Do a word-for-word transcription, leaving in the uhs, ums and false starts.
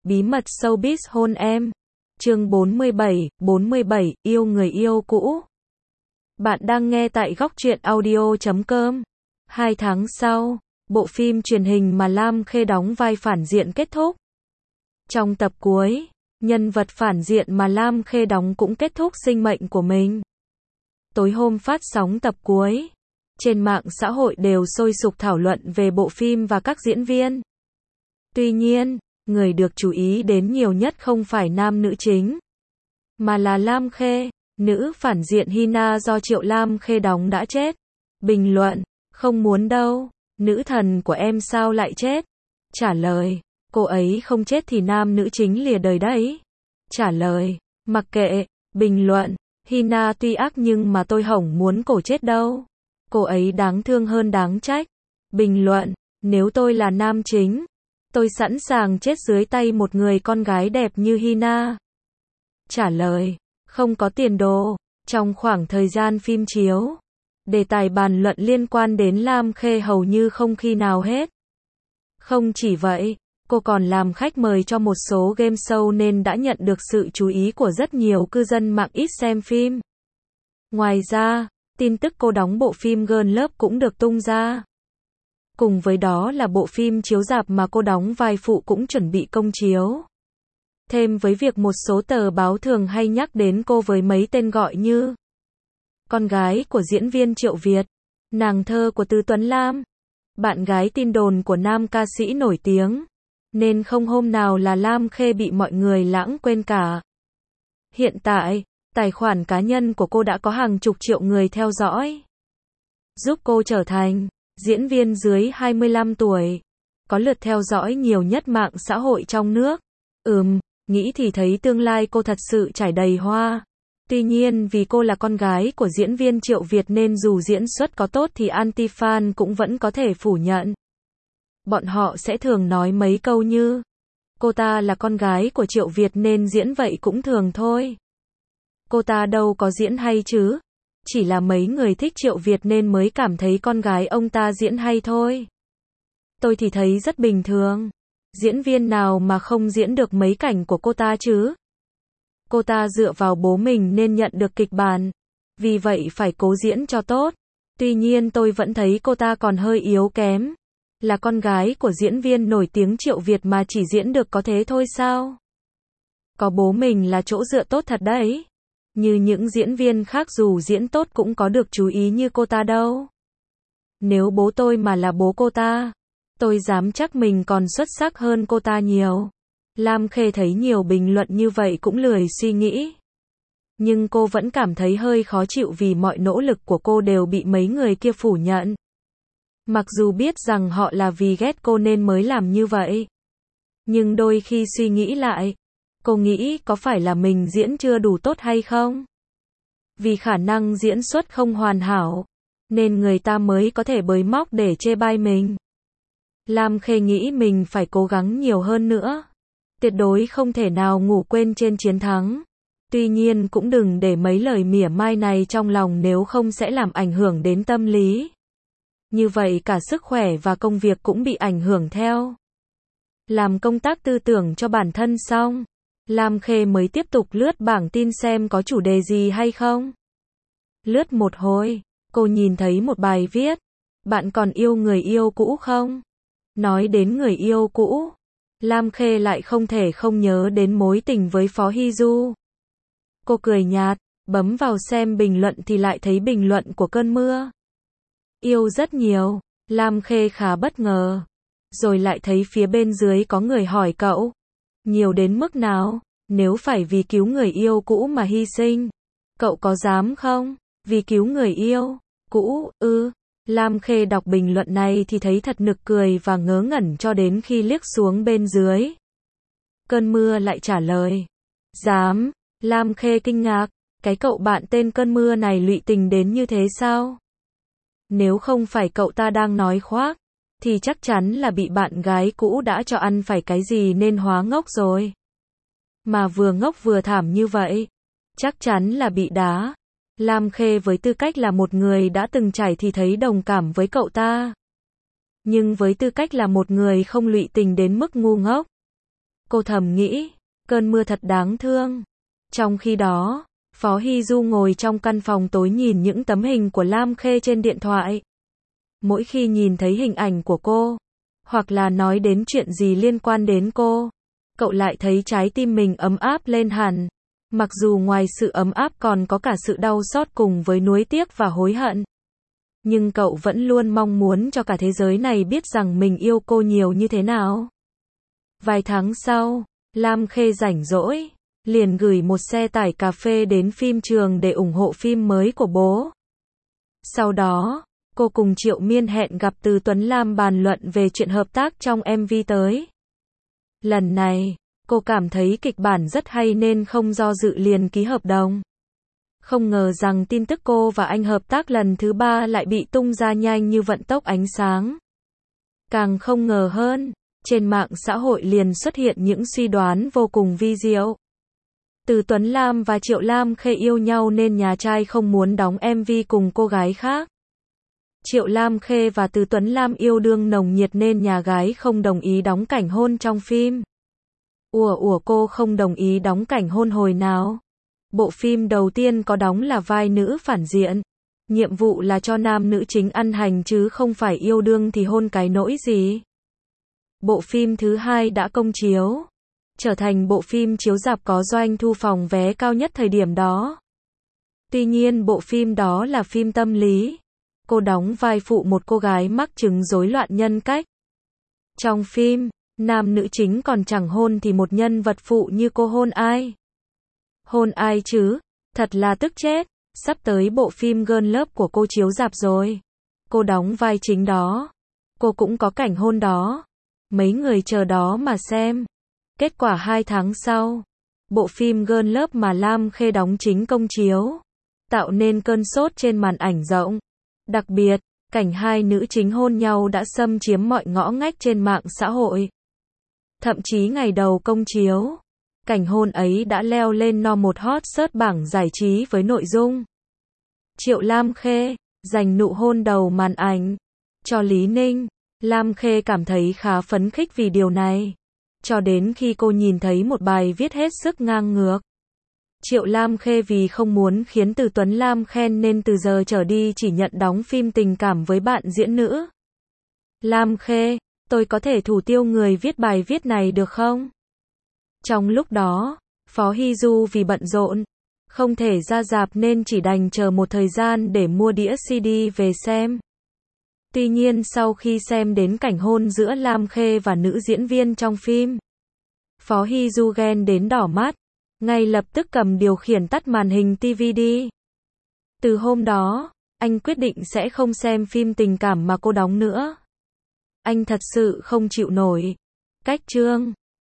Bí mật showbiz hôn em. Chương bốn mươi bảy, bốn mươi bảy, yêu người yêu cũ. Bạn đang nghe tại góc truyện audio chấm com. Hai tháng sau, bộ phim truyền hình mà Lam Khê đóng vai phản diện kết thúc. Trong tập cuối, nhân vật phản diện mà Lam Khê đóng cũng kết thúc sinh mệnh của mình. Tối hôm phát sóng tập cuối, trên mạng xã hội đều sôi sục thảo luận về bộ phim và các diễn viên. Tuy nhiên, người được chú ý đến nhiều nhất không phải nam nữ chính, mà là Lam Khê, nữ phản diện Hina do Triệu Lam Khê đóng đã chết. Bình luận, không muốn đâu, nữ thần của em sao lại chết? Trả lời, cô ấy không chết thì nam nữ chính lìa đời đấy. Trả lời, mặc kệ. Bình luận, Hina tuy ác nhưng mà tôi hổng muốn cổ chết đâu. Cô ấy đáng thương hơn đáng trách. Bình luận, nếu tôi là nam chính, tôi sẵn sàng chết dưới tay một người con gái đẹp như Hina. Trả lời, không có tiền đồ. Trong khoảng thời gian phim chiếu, đề tài bàn luận liên quan đến Lam Khê hầu như không khi nào hết. Không chỉ vậy, cô còn làm khách mời cho một số game show nên đã nhận được sự chú ý của rất nhiều cư dân mạng ít xem phim. Ngoài ra, tin tức cô đóng bộ phim Girl Love cũng được tung ra. Cùng với đó là bộ phim chiếu rạp mà cô đóng vai phụ cũng chuẩn bị công chiếu. Thêm với việc một số tờ báo thường hay nhắc đến cô với mấy tên gọi như con gái của diễn viên Triệu Việt, nàng thơ của Từ Tuấn Lam, bạn gái tin đồn của nam ca sĩ nổi tiếng, nên không hôm nào là Lam Khê bị mọi người lãng quên cả. Hiện tại, tài khoản cá nhân của cô đã có hàng chục triệu người theo dõi, giúp cô trở thành diễn viên dưới hai mươi lăm tuổi, có lượt theo dõi nhiều nhất mạng xã hội trong nước. Ừm, nghĩ thì thấy tương lai cô thật sự trải đầy hoa. Tuy nhiên vì cô là con gái của diễn viên Triệu Việt nên dù diễn xuất có tốt thì anti-fan cũng vẫn có thể phủ nhận. Bọn họ sẽ thường nói mấy câu như, cô ta là con gái của Triệu Việt nên diễn vậy cũng thường thôi. Cô ta đâu có diễn hay chứ, chỉ là mấy người thích Triệu Việt nên mới cảm thấy con gái ông ta diễn hay thôi. Tôi thì thấy rất bình thường. Diễn viên nào mà không diễn được mấy cảnh của cô ta chứ? Cô ta dựa vào bố mình nên nhận được kịch bản, vì vậy phải cố diễn cho tốt. Tuy nhiên tôi vẫn thấy cô ta còn hơi yếu kém. Là con gái của diễn viên nổi tiếng Triệu Việt mà chỉ diễn được có thế thôi sao? Có bố mình là chỗ dựa tốt thật đấy. Như những diễn viên khác dù diễn tốt cũng có được chú ý như cô ta đâu. Nếu bố tôi mà là bố cô ta, tôi dám chắc mình còn xuất sắc hơn cô ta nhiều. Lam Khê thấy nhiều bình luận như vậy cũng lười suy nghĩ. Nhưng cô vẫn cảm thấy hơi khó chịu vì mọi nỗ lực của cô đều bị mấy người kia phủ nhận. Mặc dù biết rằng họ là vì ghét cô nên mới làm như vậy. Nhưng đôi khi suy nghĩ lại, cô nghĩ có phải là mình diễn chưa đủ tốt hay không? Vì khả năng diễn xuất không hoàn hảo, nên người ta mới có thể bới móc để chê bai mình. Lam Khê nghĩ mình phải cố gắng nhiều hơn nữa. Tuyệt đối không thể nào ngủ quên trên chiến thắng. Tuy nhiên cũng đừng để mấy lời mỉa mai này trong lòng nếu không sẽ làm ảnh hưởng đến tâm lý. Như vậy cả sức khỏe và công việc cũng bị ảnh hưởng theo. Làm công tác tư tưởng cho bản thân xong, Lam Khê mới tiếp tục lướt bảng tin xem có chủ đề gì hay không. Lướt một hồi, cô nhìn thấy một bài viết, bạn còn yêu người yêu cũ không? Nói đến người yêu cũ, Lam Khê lại không thể không nhớ đến mối tình với Phó Hy Du. Cô cười nhạt, bấm vào xem bình luận thì lại thấy bình luận của Cơn Mưa. Yêu rất nhiều, Lam Khê khá bất ngờ. Rồi lại thấy phía bên dưới có người hỏi cậu, nhiều đến mức nào, nếu phải vì cứu người yêu cũ mà hy sinh, cậu có dám không? Vì cứu người yêu cũ, ư? Lam Khê đọc bình luận này thì thấy thật nực cười và ngớ ngẩn cho đến khi liếc xuống bên dưới. Cơn Mưa lại trả lời, dám. Lam Khê kinh ngạc, cái cậu bạn tên Cơn Mưa này lụy tình đến như thế sao? Nếu không phải cậu ta đang nói khoác, thì chắc chắn là bị bạn gái cũ đã cho ăn phải cái gì nên hóa ngốc rồi. Mà vừa ngốc vừa thảm như vậy, chắc chắn là bị đá. Lam Khê với tư cách là một người đã từng trải thì thấy đồng cảm với cậu ta. Nhưng với tư cách là một người không lụy tình đến mức ngu ngốc, Cô thầm nghĩ, cơn mưa thật đáng thương. Trong khi đó, Phó Hy Du ngồi trong căn phòng tối nhìn những tấm hình của Lam Khê trên điện thoại. Mỗi khi nhìn thấy hình ảnh của cô, hoặc là nói đến chuyện gì liên quan đến cô, cậu lại thấy trái tim mình ấm áp lên hẳn. Mặc dù ngoài sự ấm áp còn có cả sự đau xót cùng với nuối tiếc và hối hận. Nhưng cậu vẫn luôn mong muốn cho cả thế giới này biết rằng mình yêu cô nhiều như thế nào. Vài tháng sau, Lam Khê rảnh rỗi, liền gửi một xe tải cà phê đến phim trường để ủng hộ phim mới của bố. Sau đó, cô cùng Triệu Miên hẹn gặp Từ Tuấn Lam bàn luận về chuyện hợp tác trong em vê tới. Lần này, cô cảm thấy kịch bản rất hay nên không do dự liền ký hợp đồng. Không ngờ rằng tin tức cô và anh hợp tác lần thứ ba lại bị tung ra nhanh như vận tốc ánh sáng. Càng không ngờ hơn, trên mạng xã hội liền xuất hiện những suy đoán vô cùng vi diệu. Từ Tuấn Lam và Triệu Lam Khê yêu nhau nên nhà trai không muốn đóng em vê cùng cô gái khác. Triệu Lam Khê và Từ Tuấn Lam yêu đương nồng nhiệt nên nhà gái không đồng ý đóng cảnh hôn trong phim. Ủa ủa cô không đồng ý đóng cảnh hôn hồi nào? Bộ phim đầu tiên có đóng là vai nữ phản diện. Nhiệm vụ là cho nam nữ chính ăn hành chứ không phải yêu đương thì hôn cái nỗi gì. Bộ phim thứ hai đã công chiếu, trở thành bộ phim chiếu rạp có doanh thu phòng vé cao nhất thời điểm đó. Tuy nhiên bộ phim đó là phim tâm lý. Cô đóng vai phụ một cô gái mắc chứng rối loạn nhân cách. Trong phim, nam nữ chính còn chẳng hôn thì một nhân vật phụ như cô hôn ai? Hôn ai chứ? Thật là tức chết. Sắp tới bộ phim Girl Love của cô chiếu rạp rồi. Cô đóng vai chính đó. Cô cũng có cảnh hôn đó. Mấy người chờ đó mà xem. Kết quả hai tháng sau, bộ phim Girl Love mà Lam Khê đóng chính công chiếu, tạo nên cơn sốt trên màn ảnh rộng. Đặc biệt, cảnh hai nữ chính hôn nhau đã xâm chiếm mọi ngõ ngách trên mạng xã hội. Thậm chí ngày đầu công chiếu, cảnh hôn ấy đã leo lên no một hot search bảng giải trí với nội dung Triệu Lam Khê dành nụ hôn đầu màn ảnh cho Lý Ninh. Lam Khê cảm thấy khá phấn khích vì điều này, cho đến khi cô nhìn thấy một bài viết hết sức ngang ngược. Triệu Lam Khê vì không muốn khiến Từ Tuấn Lam khen nên từ giờ trở đi chỉ nhận đóng phim tình cảm với bạn diễn nữ. Lam Khê, tôi có thể thủ tiêu người viết bài viết này được không? Trong lúc đó, Phó Hy Du vì bận rộn, không thể ra rạp nên chỉ đành chờ một thời gian để mua đĩa xê đê về xem. Tuy nhiên sau khi xem đến cảnh hôn giữa Lam Khê và nữ diễn viên trong phim, Phó Hy Du ghen đến đỏ mắt, ngay lập tức cầm điều khiển tắt màn hình ti vi đi. Từ hôm đó, anh quyết định sẽ không xem phim tình cảm mà cô đóng nữa. Anh thật sự không chịu nổi. Cách chương